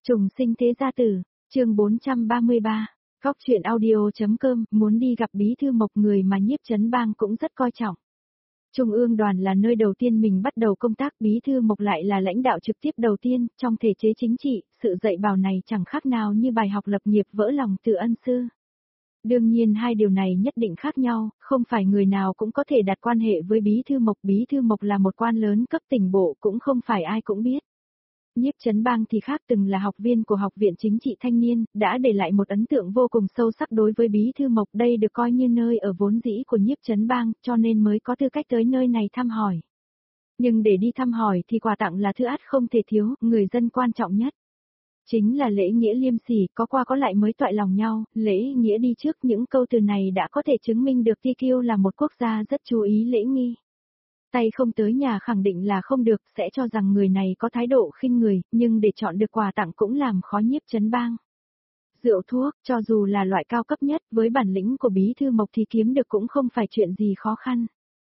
Trùng sinh thế gia tử, chương 433, Cóc truyện audio.com, muốn đi gặp bí thư Mộc, người mà Nhiếp Chấn Bang cũng rất coi trọng. Trung ương đoàn là nơi đầu tiên mình bắt đầu công tác, bí thư Mộc lại là lãnh đạo trực tiếp đầu tiên, trong thể chế chính trị, sự dạy bảo này chẳng khác nào như bài học lập nghiệp vỡ lòng từ ân sư. Đương nhiên hai điều này nhất định khác nhau, không phải người nào cũng có thể đặt quan hệ với bí thư Mộc. Bí thư Mộc là một quan lớn cấp tỉnh bộ, cũng không phải ai cũng biết. Nhiếp Chấn Bang thì khác, từng là học viên của Học viện Chính trị Thanh niên, đã để lại một ấn tượng vô cùng sâu sắc đối với bí thư Mộc. Đây được coi như nơi ở vốn dĩ của Nhiếp Chấn Bang, cho nên mới có tư cách tới nơi này thăm hỏi. Nhưng để đi thăm hỏi thì quà tặng là thứ ắt không thể thiếu, người dân quan trọng nhất chính là lễ nghĩa liêm sỉ, có qua có lại mới toại lòng nhau. Lễ nghĩa đi trước, những câu từ này đã có thể chứng minh được TQ là một quốc gia rất chú ý lễ nghi. Tay không tới nhà khẳng định là không được, sẽ cho rằng người này có thái độ khinh người, nhưng để chọn được quà tặng cũng làm khó Nhiếp Chấn Bang. Rượu thuốc, cho dù là loại cao cấp nhất, với bản lĩnh của bí thư Mộc thì kiếm được cũng không phải chuyện gì khó khăn.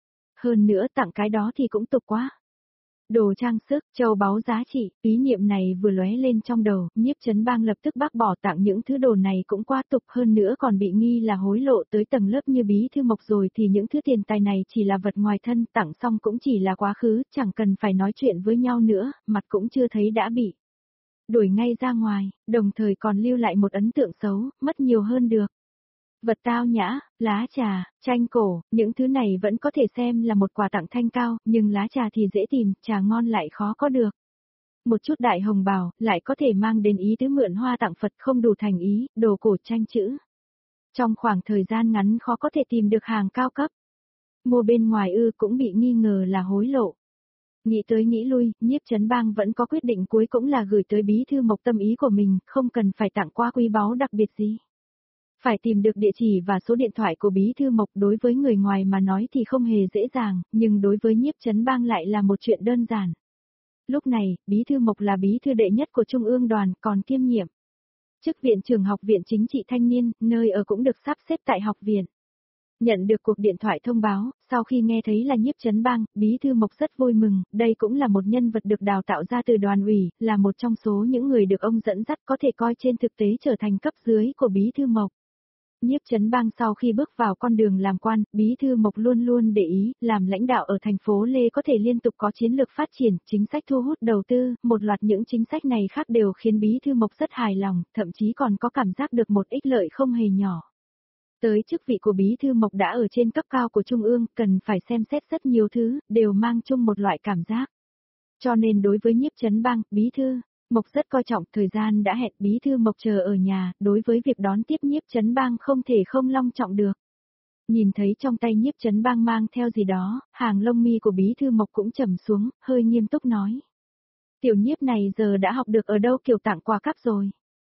Hơn nữa tặng cái đó thì cũng tục quá. Đồ trang sức, châu báu giá trị, ý niệm này vừa lóe lên trong đầu, Nhiếp Chấn Bang lập tức bác bỏ tặng những thứ đồ này cũng quá tục, hơn nữa còn bị nghi là hối lộ tới tầng lớp như bí thư Mộc rồi thì những thứ tiền tài này chỉ là vật ngoài thân, tặng xong cũng chỉ là quá khứ, chẳng cần phải nói chuyện với nhau nữa, mặt cũng chưa thấy đã bị đuổi ngay ra ngoài, đồng thời còn lưu lại một ấn tượng xấu, mất nhiều hơn được. Vật tao nhã, lá trà, tranh cổ, những thứ này vẫn có thể xem là một quà tặng thanh cao, nhưng lá trà thì dễ tìm, trà ngon lại khó có được. Một chút đại hồng bào, lại có thể mang đến ý tứ mượn hoa tặng Phật không đủ thành ý, đồ cổ tranh chữ. Trong khoảng thời gian ngắn khó có thể tìm được hàng cao cấp. Mua bên ngoài cũng bị nghi ngờ là hối lộ. Nghĩ tới nghĩ lui, Nhiếp Chấn Bang vẫn có quyết định cuối cũng là gửi tới bí thư Mộc tâm ý của mình, không cần phải tặng quá quý báu đặc biệt gì. Phải tìm được địa chỉ và số điện thoại của bí thư Mộc đối với người ngoài mà nói thì không hề dễ dàng, nhưng đối với Nhiếp Chấn Bang lại là một chuyện đơn giản. Lúc này, bí thư Mộc là bí thư đệ nhất của Trung ương đoàn, còn kiêm nhiệm chức viện trưởng Học viện Chính trị Thanh niên, nơi ở cũng được sắp xếp tại học viện. Nhận được cuộc điện thoại thông báo, sau khi nghe thấy là Nhiếp Chấn Bang, bí thư Mộc rất vui mừng, đây cũng là một nhân vật được đào tạo ra từ đoàn ủy, là một trong số những người được ông dẫn dắt có thể coi trên thực tế trở thành cấp dưới của bí thư Mộc. Nhiếp Chấn Bang sau khi bước vào con đường làm quan, bí thư Mộc luôn luôn để ý, làm lãnh đạo ở thành phố Lê có thể liên tục có chiến lược phát triển, chính sách thu hút đầu tư, một loạt những chính sách này khác đều khiến bí thư Mộc rất hài lòng, thậm chí còn có cảm giác được một ích lợi không hề nhỏ. Tới chức vị của bí thư Mộc đã ở trên cấp cao của Trung ương, cần phải xem xét rất nhiều thứ, đều mang chung một loại cảm giác. Cho nên đối với Nhiếp Chấn Bang, bí thư Mộc rất coi trọng, thời gian đã hẹn, bí thư Mộc chờ ở nhà, đối với việc đón tiếp Nhiếp Chấn Bang không thể không long trọng được. Nhìn thấy trong tay Nhiếp Chấn Bang mang theo gì đó, hàng lông mi của bí thư Mộc cũng trầm xuống, hơi nghiêm túc nói. Tiểu Nhiếp này giờ đã học được ở đâu kiểu tặng quà cáp rồi.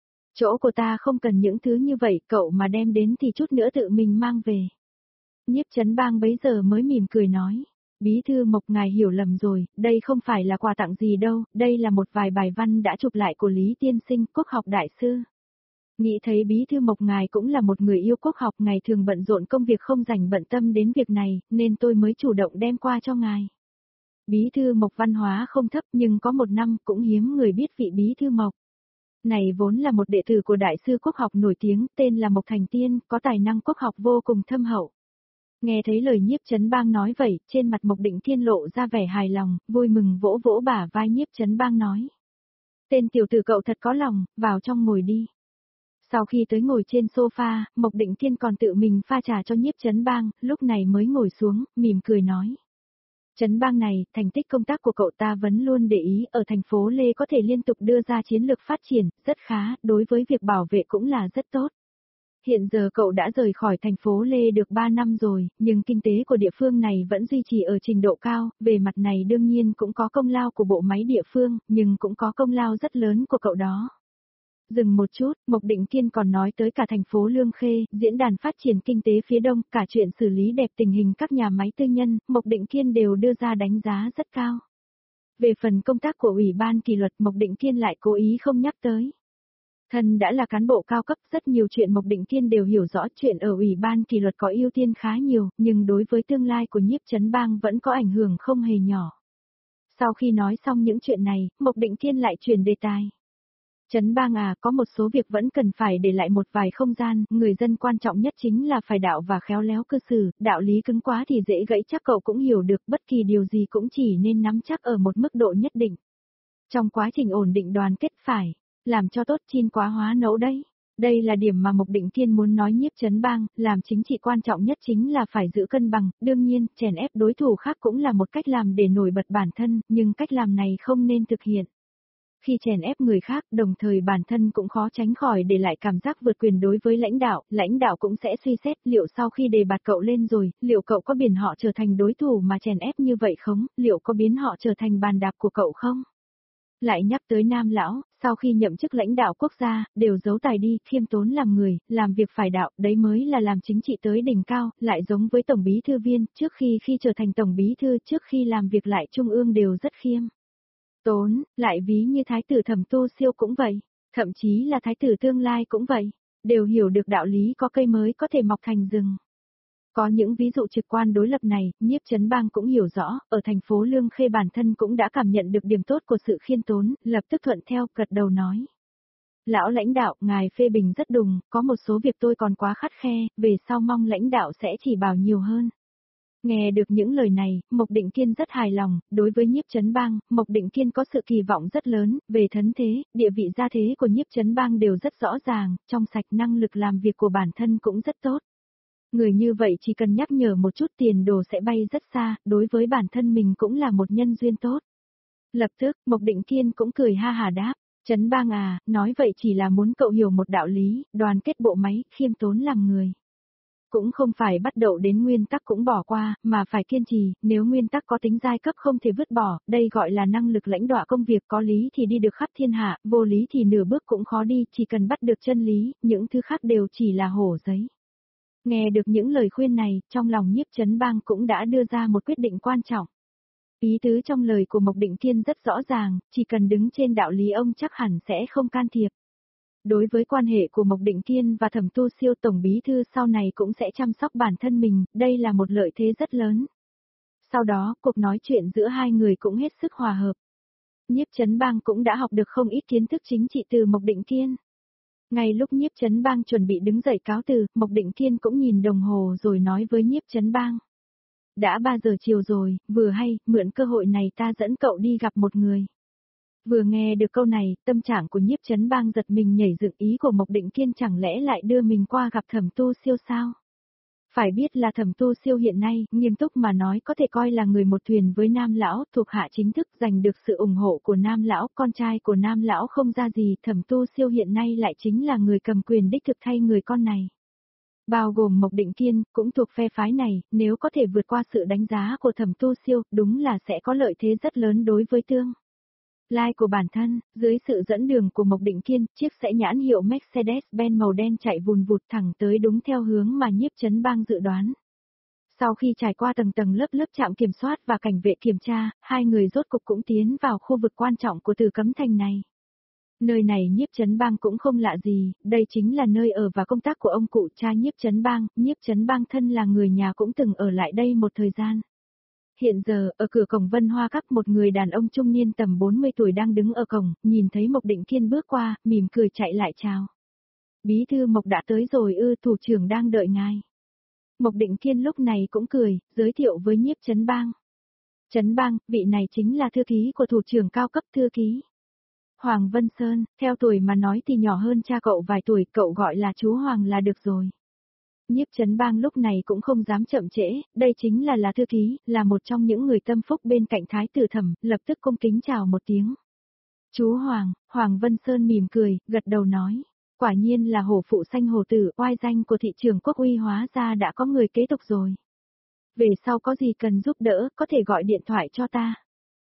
Chỗ của ta không cần những thứ như vậy, cậu mà đem đến thì chút nữa tự mình mang về. Nhiếp Chấn Bang bấy giờ mới mỉm cười nói. Bí thư Mộc, ngài hiểu lầm rồi, đây không phải là quà tặng gì đâu, đây là một vài bài văn đã chụp lại của Lý Tiên Sinh, quốc học đại sư. Nghĩ thấy bí thư Mộc ngài cũng là một người yêu quốc học, ngày thường bận rộn công việc không dành bận tâm đến việc này, nên tôi mới chủ động đem qua cho ngài. Bí thư Mộc văn hóa không thấp nhưng có một năm cũng hiếm người biết vị bí thư Mộc. Này vốn là một đệ tử của đại sư quốc học nổi tiếng, tên là Mộc Thành Tiên, có tài năng quốc học vô cùng thâm hậu. Nghe thấy lời Nhiếp Chấn Bang nói vậy, trên mặt Mộc Định Thiên lộ ra vẻ hài lòng, vui mừng vỗ vỗ bả vai Nhiếp Chấn Bang nói. Tên tiểu tử cậu thật có lòng, vào trong ngồi đi. Sau khi tới ngồi trên sofa, Mộc Định Thiên còn tự mình pha trà cho Nhiếp Chấn Bang, lúc này mới ngồi xuống, mỉm cười nói. Chấn Bang này, thành tích công tác của cậu ta vẫn luôn để ý, ở thành phố Lê có thể liên tục đưa ra chiến lược phát triển, rất khá, đối với việc bảo vệ cũng là rất tốt. Hiện giờ cậu đã rời khỏi thành phố Lê được 3 năm rồi, nhưng kinh tế của địa phương này vẫn duy trì ở trình độ cao, về mặt này đương nhiên cũng có công lao của bộ máy địa phương, nhưng cũng có công lao rất lớn của cậu đó. Dừng một chút, Mộc Định Kiên còn nói tới cả thành phố Lương Khê, diễn đàn phát triển kinh tế phía đông, cả chuyện xử lý đẹp tình hình các nhà máy tư nhân, Mộc Định Kiên đều đưa ra đánh giá rất cao. Về phần công tác của Ủy ban kỷ luật, Mộc Định Kiên lại cố ý không nhắc tới. Thân đã là cán bộ cao cấp, rất nhiều chuyện Mộc Định Kiên đều hiểu rõ, chuyện ở Ủy ban kỷ luật có ưu tiên khá nhiều, nhưng đối với tương lai của Nhiếp Chấn Bang vẫn có ảnh hưởng không hề nhỏ. Sau khi nói xong những chuyện này, Mộc Định Kiên lại chuyển đề tài. Trấn Bang à, có một số việc vẫn cần phải để lại một vài không gian, người dân quan trọng nhất chính là phải đạo và khéo léo cư xử, đạo lý cứng quá thì dễ gãy, chắc cậu cũng hiểu được, bất kỳ điều gì cũng chỉ nên nắm chắc ở một mức độ nhất định. Trong quá trình ổn định đoàn kết phải làm cho tốt, chin quá hóa nấu đấy. Đây là điểm mà Mộc Định Thiên muốn nói Nhiếp Trấn Bang, làm chính trị quan trọng nhất chính là phải giữ cân bằng, đương nhiên, chèn ép đối thủ khác cũng là một cách làm để nổi bật bản thân, nhưng cách làm này không nên thực hiện. Khi chèn ép người khác, đồng thời bản thân cũng khó tránh khỏi để lại cảm giác vượt quyền đối với lãnh đạo cũng sẽ suy xét liệu sau khi đề bạt cậu lên rồi, liệu cậu có biến họ trở thành đối thủ mà chèn ép như vậy không, liệu có biến họ trở thành bàn đạp của cậu không? Lại nhắc tới Nam lão, sau khi nhậm chức lãnh đạo quốc gia, đều giấu tài đi, khiêm tốn làm người, làm việc phải đạo, đấy mới là làm chính trị tới đỉnh cao, lại giống với tổng bí thư viên, trước khi trở thành tổng bí thư, trước khi làm việc lại trung ương đều rất khiêm tốn, lại ví như thái tử Thẩm Tu Siêu cũng vậy, thậm chí là thái tử tương lai cũng vậy, đều hiểu được đạo lý có cây mới có thể mọc thành rừng. Có những ví dụ trực quan đối lập này, Nhiếp Trấn Bang cũng hiểu rõ, ở thành phố Lương Khê bản thân cũng đã cảm nhận được điểm tốt của sự khiêm tốn, lập tức thuận theo, gật đầu nói. Lão lãnh đạo, ngài phê bình rất đúng, có một số việc tôi còn quá khắt khe, về sau mong lãnh đạo sẽ chỉ bảo nhiều hơn. Nghe được những lời này, Mộc Định Kiên rất hài lòng, đối với Nhiếp Trấn Bang, Mộc Định Kiên có sự kỳ vọng rất lớn, về thân thế, địa vị gia thế của Nhiếp Trấn Bang đều rất rõ ràng, trong sạch năng lực làm việc của bản thân cũng rất tốt. Người như vậy chỉ cần nhắc nhở một chút tiền đồ sẽ bay rất xa, đối với bản thân mình cũng là một nhân duyên tốt. Lập tức, Mộc Định Kiên cũng cười ha hà đáp, Trấn Bang à, nói vậy chỉ là muốn cậu hiểu một đạo lý, đoàn kết bộ máy, khiêm tốn làm người. Cũng không phải bắt đầu đến nguyên tắc cũng bỏ qua, mà phải kiên trì, nếu nguyên tắc có tính giai cấp không thể vứt bỏ, đây gọi là năng lực lãnh đạo công việc, có lý thì đi được khắp thiên hạ, vô lý thì nửa bước cũng khó đi, chỉ cần bắt được chân lý, những thứ khác đều chỉ là hổ giấy. Nghe được những lời khuyên này, trong lòng Nhiếp Trấn Bang cũng đã đưa ra một quyết định quan trọng. Ý tứ trong lời của Mộc Định Kiên rất rõ ràng, chỉ cần đứng trên đạo lý ông chắc hẳn sẽ không can thiệp. Đối với quan hệ của Mộc Định Kiên và Thẩm Tu Siêu tổng bí thư sau này cũng sẽ chăm sóc bản thân mình, đây là một lợi thế rất lớn. Sau đó, cuộc nói chuyện giữa hai người cũng hết sức hòa hợp. Nhiếp Trấn Bang cũng đã học được không ít kiến thức chính trị từ Mộc Định Kiên. Ngay lúc Nhiếp Trấn Bang chuẩn bị đứng dậy cáo từ, Mộc Định Kiên cũng nhìn đồng hồ rồi nói với Nhiếp Trấn Bang. Đã 3 giờ chiều rồi, vừa hay, mượn cơ hội này ta dẫn cậu đi gặp một người. Vừa nghe được câu này, tâm trạng của Nhiếp Trấn Bang giật mình nhảy dựng, ý của Mộc Định Kiên chẳng lẽ lại đưa mình qua gặp Thẩm Tu Siêu sao? Phải biết là Thẩm Tu Siêu hiện nay, nghiêm túc mà nói có thể coi là người một thuyền với Nam Lão, thuộc hạ chính thức, giành được sự ủng hộ của Nam Lão, con trai của Nam Lão không ra gì, Thẩm Tu Siêu hiện nay lại chính là người cầm quyền đích thực thay người con này. Bao gồm Mộc Định Kiên, cũng thuộc phe phái này, nếu có thể vượt qua sự đánh giá của Thẩm Tu Siêu, đúng là sẽ có lợi thế rất lớn đối với tương lai của bản thân. Dưới sự dẫn đường của Mộc Định Kiên, chiếc xe nhãn hiệu Mercedes-Benz màu đen chạy vùn vụt thẳng tới đúng theo hướng mà Nhiếp Trấn Bang dự đoán. Sau khi trải qua tầng tầng lớp trạm kiểm soát và cảnh vệ kiểm tra, hai người rốt cục cũng tiến vào khu vực quan trọng của Tử Cấm Thành này. Nơi này Nhiếp Trấn Bang cũng không lạ gì, đây chính là nơi ở và công tác của ông cụ cha Nhiếp Trấn Bang thân là người nhà cũng từng ở lại đây một thời gian. Hiện giờ, ở cửa cổng Vân Hoa Các, một người đàn ông trung niên tầm 40 tuổi đang đứng ở cổng, nhìn thấy Mộc Định Kiên bước qua, mỉm cười chạy lại chào. Bí thư Mộc đã tới rồi ư, thủ trưởng đang đợi ngài. Mộc Định Kiên lúc này cũng cười, giới thiệu với Nhiếp Trấn Bang. Trấn Bang, vị này chính là thư ký của thủ trưởng cao cấp, thư ký Hoàng Vân Sơn, theo tuổi mà nói thì nhỏ hơn cha cậu vài tuổi, cậu gọi là chú Hoàng là được rồi. Nhiếp Trấn Bang lúc này cũng không dám chậm trễ, đây chính là thư ký, là một trong những người tâm phúc bên cạnh Thái tử Thẩm, lập tức cung kính chào một tiếng. Chú Hoàng, Hoàng Vân Sơn mỉm cười, gật đầu nói, quả nhiên là hổ phụ sanh hổ tử, oai danh của thị trường Quốc Uy hóa ra đã có người kế tục rồi. Về sau có gì cần giúp đỡ, có thể gọi điện thoại cho ta.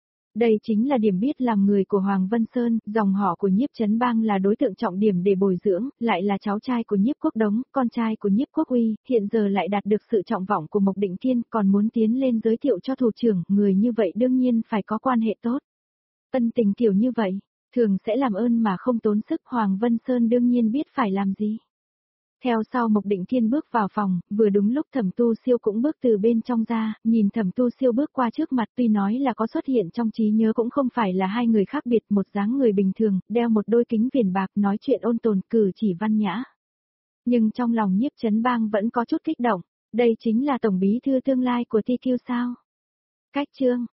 Đây chính là điểm biết làm người của Hoàng Vân Sơn, dòng họ của Nhiếp Trấn Bang là đối tượng trọng điểm để bồi dưỡng, lại là cháu trai của Nhiếp Quốc Đống, con trai của Nhiếp Quốc Uy, hiện giờ lại đạt được sự trọng vọng của Mộc Định Kiên, còn muốn tiến lên giới thiệu cho thủ trưởng, người như vậy đương nhiên phải có quan hệ tốt. Ân tình kiểu như vậy, thường sẽ làm ơn mà không tốn sức, Hoàng Vân Sơn đương nhiên biết phải làm gì. Theo sau Mục Định Kiên bước vào phòng, vừa đúng lúc Thẩm Tu Siêu cũng bước từ bên trong ra, nhìn Thẩm Tu Siêu bước qua trước mặt tuy nói là có xuất hiện trong trí nhớ cũng không phải là hai người khác biệt, một dáng người bình thường, đeo một đôi kính viền bạc nói chuyện ôn tồn cử chỉ văn nhã. Nhưng trong lòng Nhiếp Chấn Bang vẫn có chút kích động, đây chính là tổng bí thư tương lai của TQ sao? Cách chương